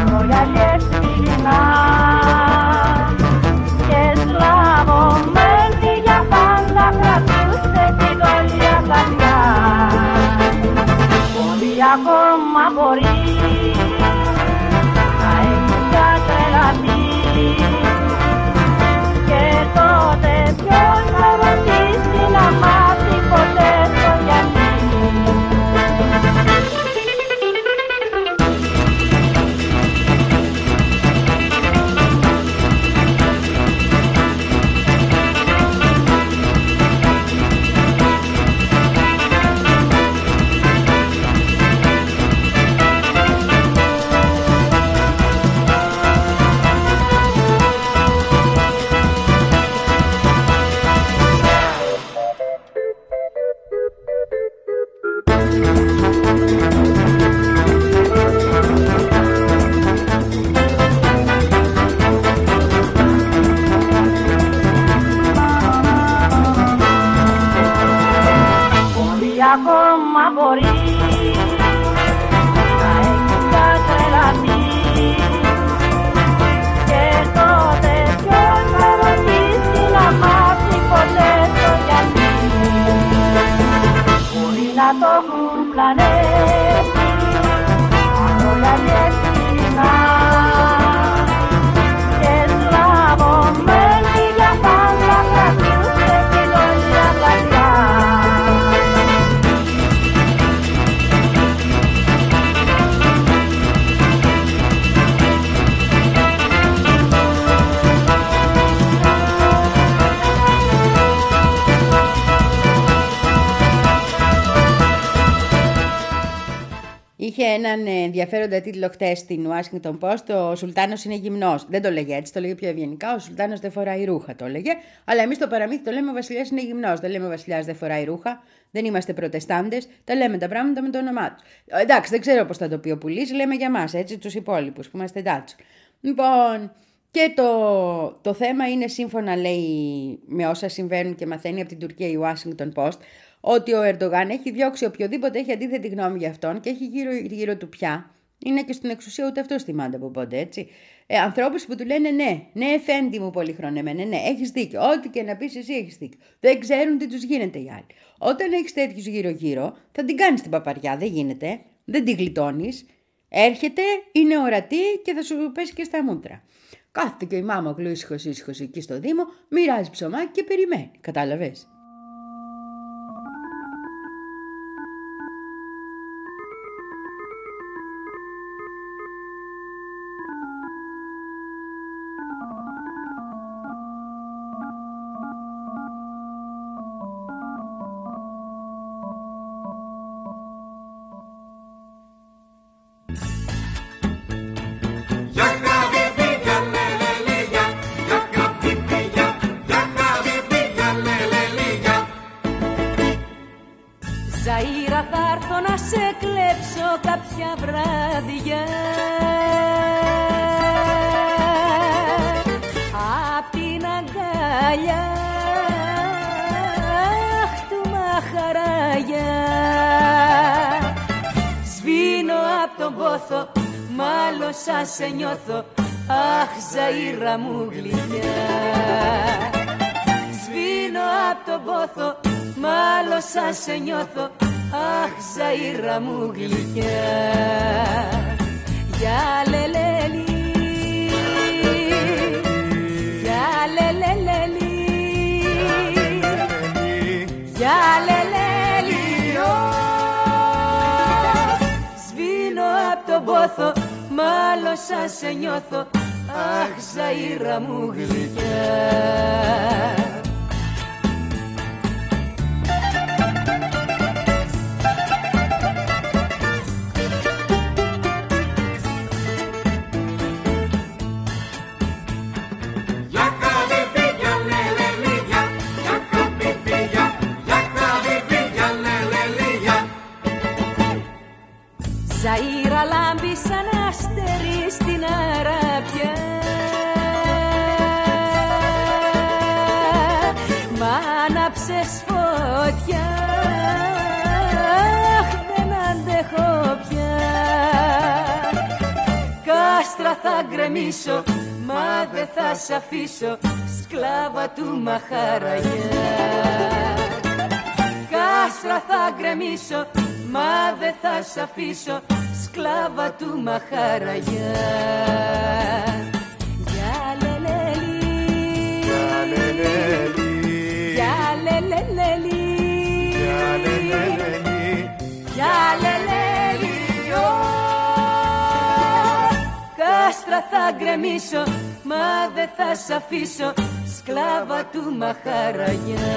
Και σλάβο με Είχε έναν ενδιαφέροντα τίτλο χτες στην Washington Post, ο Σουλτάνος είναι γυμνός. Δεν το λέγε έτσι, το λέγε πιο ευγενικά, ο Σουλτάνος δεν φοράει ρούχα το λέγε. Αλλά εμείς το παραμύθι το λέμε ο βασιλιάς είναι γυμνός. Δεν λέμε ο βασιλιάς δεν φοράει ρούχα, δεν είμαστε προτεστάντες, τα λέμε τα πράγματα με το όνομά τους. Εντάξει, δεν ξέρω πώς θα το πει ο Πουλής, λέμε για μας, έτσι, τους υπόλοιπους που είμαστε τάτσο. Λοιπόν, και το, το θέμα είναι σύμφωνα, λέει, με όσα συμβαίνουν και μαθαίνει από την Τουρκία η Washington Post, ότι ο Ερντογάν έχει διώξει οποιοδήποτε έχει αντίθετη γνώμη για αυτόν και έχει γύρω, γύρω του πια. Είναι και στην εξουσία, ούτε αυτό θυμάται από πότε, έτσι. Ε, ανθρώπους που του λένε ναι, ναι, εφέντη μου πολυχρονεμένε, ναι, έχεις δίκιο. Ό,τι και να πεις εσύ έχεις δίκιο. Δεν ξέρουν τι τους γίνεται οι άλλοι. Όταν έχεις τέτοιους γύρω-γύρω, θα την κάνεις την παπαριά, δεν γίνεται, δεν την γλιτώνεις. Έρχεται, είναι ορατή και θα σου πέσει και στα μούτρα. Κάθεται και η μάμα ήσυχος ήσυχος εκεί στο Δήμο, μοιράζει ψωμάκι και περιμένει. Κατάλαβες. Ζαΐρα θα έρθω να σε κλέψω κάποια βράδια απ' την αγκαλιά του μαχαράγια. Σβήνω απ' τον πόθο, μάλλον σαν σε νιώθω, αχ Ζαΐρα μου γλυκιά. Σβήνω απ' τον πόθο, μάλλον σαν σε νιώθω, αχ Ζαΐρα μου γλυκιά. Για λελέλη, για λελέλη, για λελέλη, σβήνω απ' τον πόθο, μάλλον σαν σε νιώθω, αχ Ζαΐρα μου γλυκιά. Ζαΐρα λάμπει σαν αστέρι στην Αράπια, μ' άναψες φωτιά, αχ δεν αντέχω πια. Κάστρα θα γκρεμίσω, μα δεν θα σ' αφήσω, σκλάβα του μαχαραγιά. Κάστρα θα γκρεμίσω, μα δεν θα σ' αφήσω, σκλάβα του μαχαραγιά. Για λελέλη, για λελέλη, για λελέλη, για λελέλη, κάστρα θα γκρεμίσω, μα δεν θα σ' αφήσω, σκλάβα του μαχαραγιά.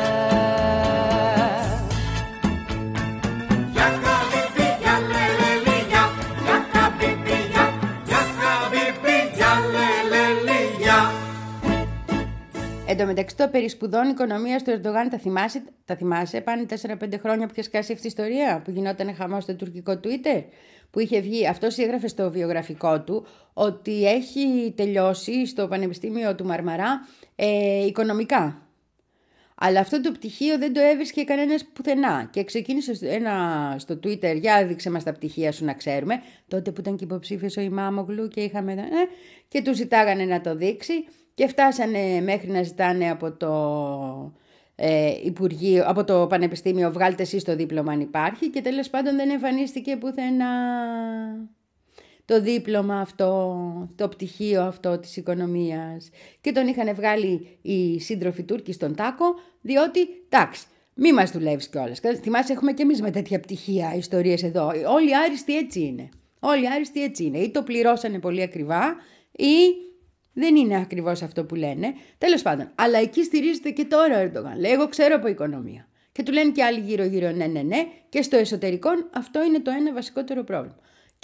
Εν τω μεταξύ, το περί σπουδών οικονομίας του Ερντογάν τα θυμάσαι, τα θυμάσαι, πάνε τέσσερα πέντε χρόνια που είχε σκάσει αυτή η ιστορία, που γινόταν χαμός στο τουρκικό Twitter, που είχε βγει, αυτός έγραφε στο βιογραφικό του, ότι έχει τελειώσει στο Πανεπιστήμιο του Μαρμαρά ε, οικονομικά. Αλλά αυτό το πτυχίο δεν το έβρισκε κανένας πουθενά. Και ξεκίνησε ένα στο Twitter, για δείξε μας τα πτυχία σου να ξέρουμε, τότε που ήταν και υποψήφιος ο Ιμάμογλου και είχαμε, ε, και του ζητάγανε να το δείξει. Και φτάσανε μέχρι να ζητάνε από το, ε, Υπουργείο, από το Πανεπιστήμιο, βγάλτε εσείς το δίπλωμα αν υπάρχει, και τέλος πάντων δεν εμφανίστηκε πουθενά το δίπλωμα αυτό, το πτυχίο αυτό της οικονομίας. Και τον είχαν βγάλει οι σύντροφοι Τούρκοι στον τάκο, διότι, εντάξει, μη μας δουλεύεις κιόλας. Θυμάσαι, έχουμε κι εμείς με τέτοια πτυχία ιστορίες εδώ. Όλοι οι άριστοι έτσι είναι. Όλοι οι άριστοι έτσι είναι. Ή το πληρώσανε πολύ ακριβά, ή δεν είναι ακριβώς αυτό που λένε. Τέλος πάντων. Αλλά εκεί στηρίζεται και τώρα ο Ερντογάν. Λέει, εγώ ξέρω από οικονομία. Και του λένε και άλλοι γύρω-γύρω ναι, ναι, ναι. Και στο εσωτερικό αυτό είναι το ένα βασικότερο πρόβλημα.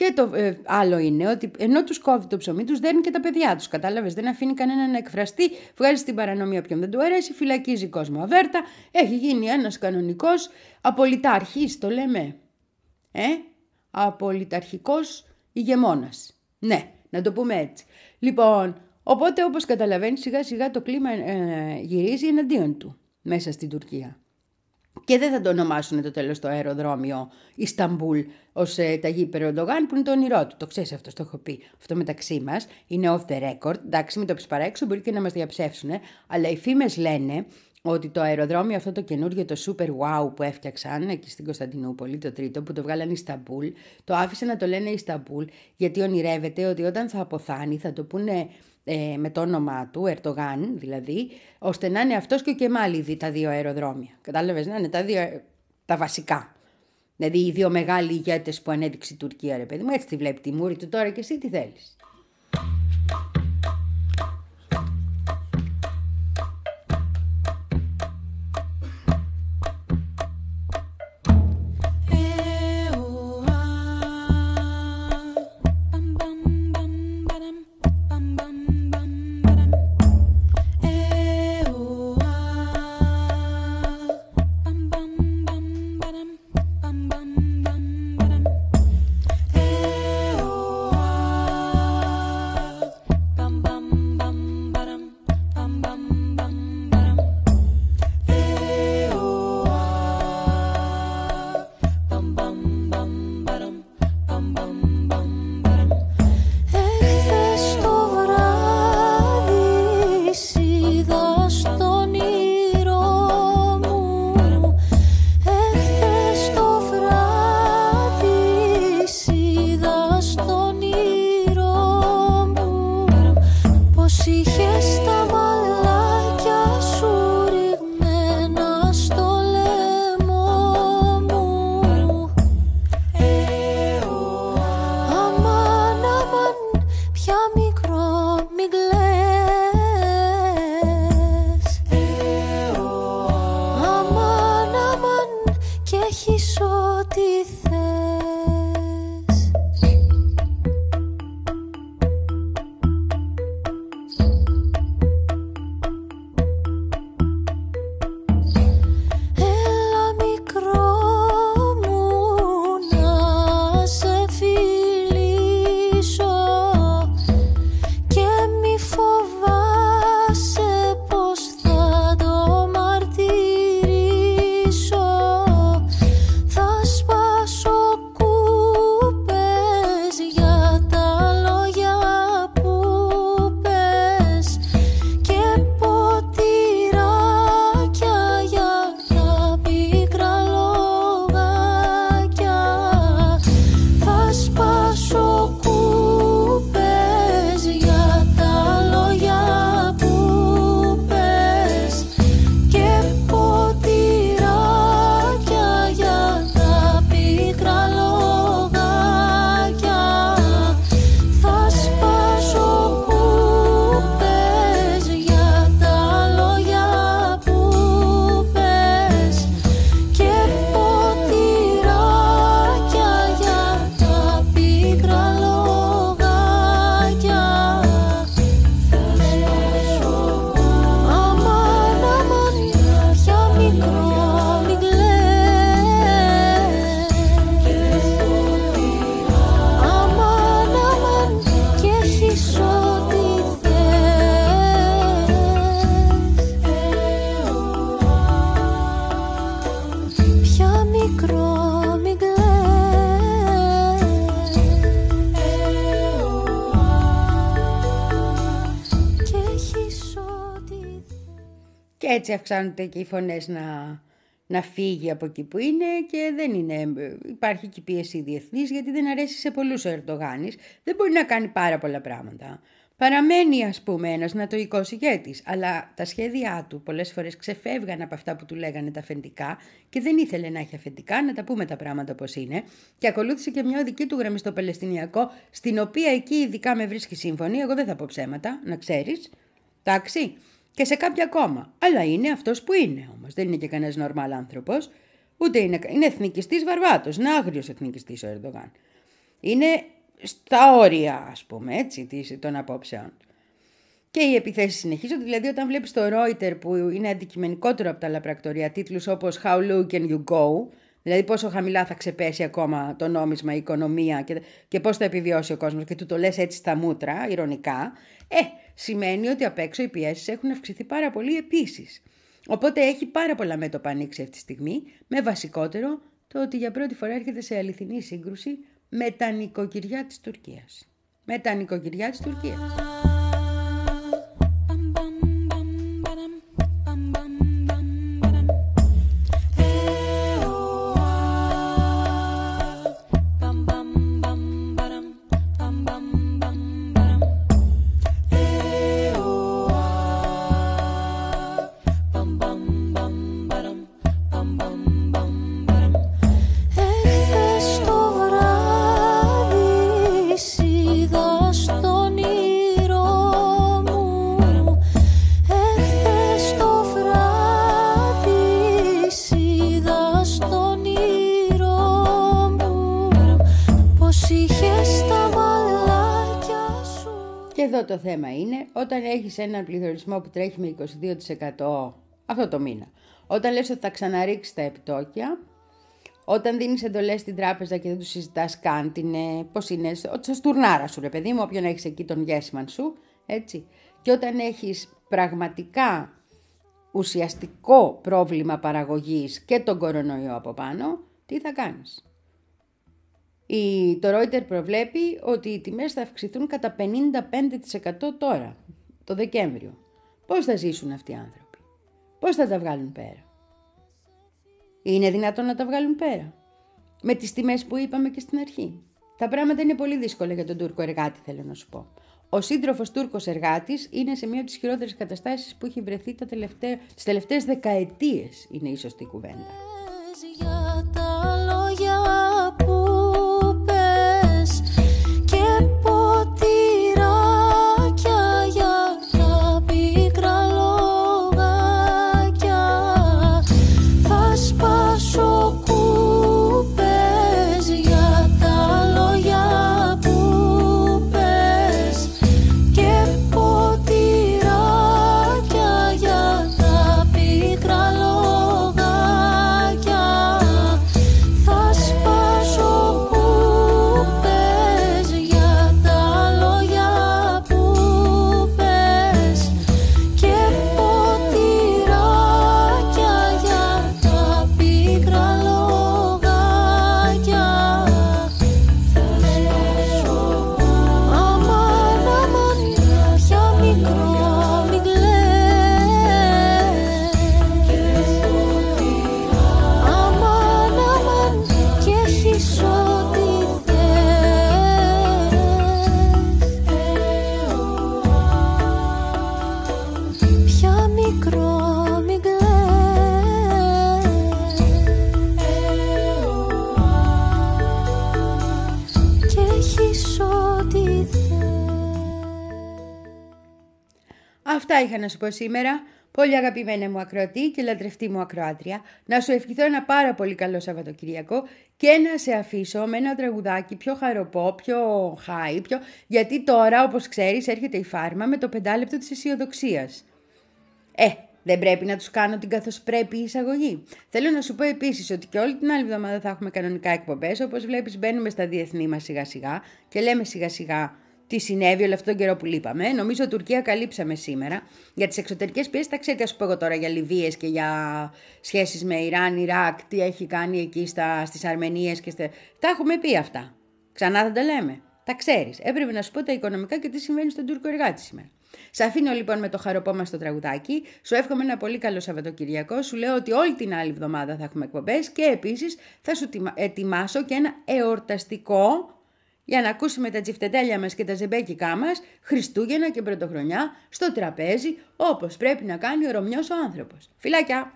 Και το ε, άλλο είναι ότι ενώ τους κόβει το ψωμί, τους δέρνει και τα παιδιά τους. Κατάλαβες, δεν αφήνει κανέναν να εκφραστεί, βγάζει στην παρανομία όποιον δεν του αρέσει, φυλακίζει κόσμο αβέρτα. Έχει γίνει ένας κανονικός απολυτάρχης, το λέμε. Ε, απολυταρχικός ηγεμόνας. Ναι, να το πούμε έτσι. Λοιπόν, οπότε όπως καταλαβαίνεις, σιγά σιγά το κλίμα ε, γυρίζει εναντίον του μέσα στην Τουρκία. Και δεν θα το ονομάσουν το τέλος το αεροδρόμιο Ισταμπούλ ως ε, Ταγίπ Ερντογάν, που είναι το όνειρό του. Το ξέρεις αυτό, το έχω πει. Αυτό μεταξύ μας είναι off the record. Εντάξει, μην το πεις παρά έξω, μπορεί και να μας διαψεύσουν. Αλλά οι φήμες λένε ότι το αεροδρόμιο αυτό το καινούργιο, το super wow που έφτιαξαν εκεί στην Κωνσταντινούπολη, το τρίτο, που το βγάλαν Ισταμπούλ, το άφησε να το λένε Ισταμπούλ, γιατί ονειρεύεται ότι όταν θα αποθάνει θα το πούνε ε, με το όνομά του, Ερντογάν δηλαδή, ώστε να είναι αυτός και ο Κεμάλ τα δύο αεροδρόμια. Κατάλαβες, να είναι τα, δύο, τα βασικά. Δηλαδή οι δύο μεγάλοι ηγέτες που ανέδειξε η Τουρκία, ρε παιδί μου, έτσι τη βλέπει τη μούρη του τώρα και εσύ τι θέλεις. Έτσι αυξάνονται και οι φωνές να, να φύγει από εκεί που είναι και δεν είναι, υπάρχει και πίεση διεθνής γιατί δεν αρέσει σε πολλούς ο Ερντογάνης. Δεν μπορεί να κάνει πάρα πολλά πράγματα. Παραμένει ας πούμε ένας νατοϊκός ηγέτης, αλλά τα σχέδιά του πολλές φορές ξεφεύγαν από αυτά που του λέγανε τα αφεντικά και δεν ήθελε να έχει αφεντικά, να τα πούμε τα πράγματα όπως είναι και ακολούθησε και μια οδική του γραμμή στο Παλαιστινιακό, στην οποία εκεί ειδικά με βρίσκει σύμφωνη, εγώ δεν θα πω ψέματα, να ξέρεις, εντάξει. Και σε κάποια ακόμα. Αλλά είναι αυτός που είναι όμως. Δεν είναι και κανένας νορμάλ άνθρωπος. Ούτε είναι, είναι εθνικιστής βαρβάτος. Είναι άγριος εθνικιστής ο Ερντογάν. Είναι στα όρια, ας πούμε, έτσι, των απόψεων. Και οι επιθέσεις συνεχίζονται, δηλαδή όταν βλέπεις το Reuters που είναι αντικειμενικότερο από τα άλλα πρακτορία, τίτλους όπως How low can you go, δηλαδή πόσο χαμηλά θα ξεπέσει ακόμα το νόμισμα, η οικονομία και, και πώς θα επιβιώσει ο κόσμος και του το λες έτσι στα μούτρα, ειρωνικά, ε, σημαίνει ότι απ' έξω οι πιέσεις έχουν αυξηθεί πάρα πολύ επίσης. Οπότε έχει πάρα πολλά μέτωπα ανοίξει αυτή τη στιγμή, με βασικότερο το ότι για πρώτη φορά έρχεται σε αληθινή σύγκρουση με τα νοικοκυριά της Τουρκίας. Με τα νοικοκυριά της Τουρκίας. Εδώ το θέμα είναι όταν έχεις έναν πληθωρισμό που τρέχει με είκοσι δύο τοις εκατό αυτό το μήνα, όταν λες ότι θα ξαναρίξεις τα επιτόκια, όταν δίνεις εντολές στην τράπεζα και δεν του συζητάς καν την, πώς είναι, στο στουρνάρα σου ρε παιδί μου, όποιον έχεις εκεί τον γέσμαν σου, έτσι, και όταν έχεις πραγματικά ουσιαστικό πρόβλημα παραγωγής και τον κορονοϊό από πάνω, τι θα κάνεις? Η, το Reuters προβλέπει ότι οι τιμές θα αυξηθούν κατά πενήντα πέντε τοις εκατό τώρα, το Δεκέμβριο. Πώς θα ζήσουν αυτοί οι άνθρωποι? Πώς θα τα βγάλουν πέρα? Είναι δυνατόν να τα βγάλουν πέρα? Με τις τιμές που είπαμε και στην αρχή. Τα πράγματα είναι πολύ δύσκολα για τον Τούρκο εργάτη, θέλω να σου πω. Ο σύντροφος Τούρκος εργάτης είναι σε μία από τις χειρότερες καταστάσεις που έχει βρεθεί τα τελευταία, τις τελευταίες δεκαετίες, είναι η σωστή κουβέντα. Για τα λόγια που πες και ποτηράκια για τα πίκρα λογάκια, θα σπάσω κούπες για τα λόγια που πες και ποτηράκια για τα πίκρα λογάκια. Αυτά είχα να σου πω σήμερα. Πολύ αγαπημένα μου ακροατή και λατρευτή μου ακροάτρια. Να σου ευχηθώ ένα πάρα πολύ καλό Σαββατοκυριακό και να σε αφήσω με ένα τραγουδάκι πιο χαροπό, πιο high, πιο... γιατί τώρα, όπως ξέρεις, έρχεται η φάρμα με το πεντάλεπτο της αισιοδοξίας. Ε, δεν πρέπει να τους κάνω την καθώς πρέπει εισαγωγή. Θέλω να σου πω επίσης ότι και όλη την άλλη εβδομάδα θα έχουμε κανονικά εκπομπές. Όπως βλέπεις, μπαίνουμε στα διεθνή μας σιγά σιγά και λέμε σιγά σιγά τι συνέβη όλο αυτόν τον καιρό που λείπαμε. Νομίζω Τουρκία καλύψαμε σήμερα. Για τις εξωτερικές πιέσεις τα ξέρετε, ας πω εγώ τώρα για Λιβύες και για σχέσεις με Ιράν, Ιράκ, τι έχει κάνει εκεί στα, στις Αρμενίες και στα... Τα έχουμε πει αυτά. Ξανά θα τα λέμε. Τα ξέρεις. Έπρεπε να σου πω τα οικονομικά και τι συμβαίνει στον Τούρκο εργάτη σήμερα. Σε αφήνω λοιπόν με το χαροπό μας το τραγουδάκι. Σου εύχομαι ένα πολύ καλό Σαββατοκυριακό. Σου λέω ότι όλη την άλλη εβδομάδα θα έχουμε εκπομπές και επίσης θα σου ετοιμάσω και ένα εορταστικό για να ακούσουμε τα τσιφτετέλια μας και τα ζεμπέκικά μας Χριστούγεννα και Πρωτοχρονιά στο τραπέζι, όπως πρέπει να κάνει ο Ρωμιός ο άνθρωπος. Φιλάκια!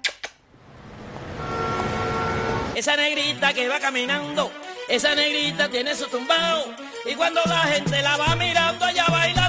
Esa negrita que va caminando, esa negrita tiene su tumbao, y cuando la gente la va mirando, ella baila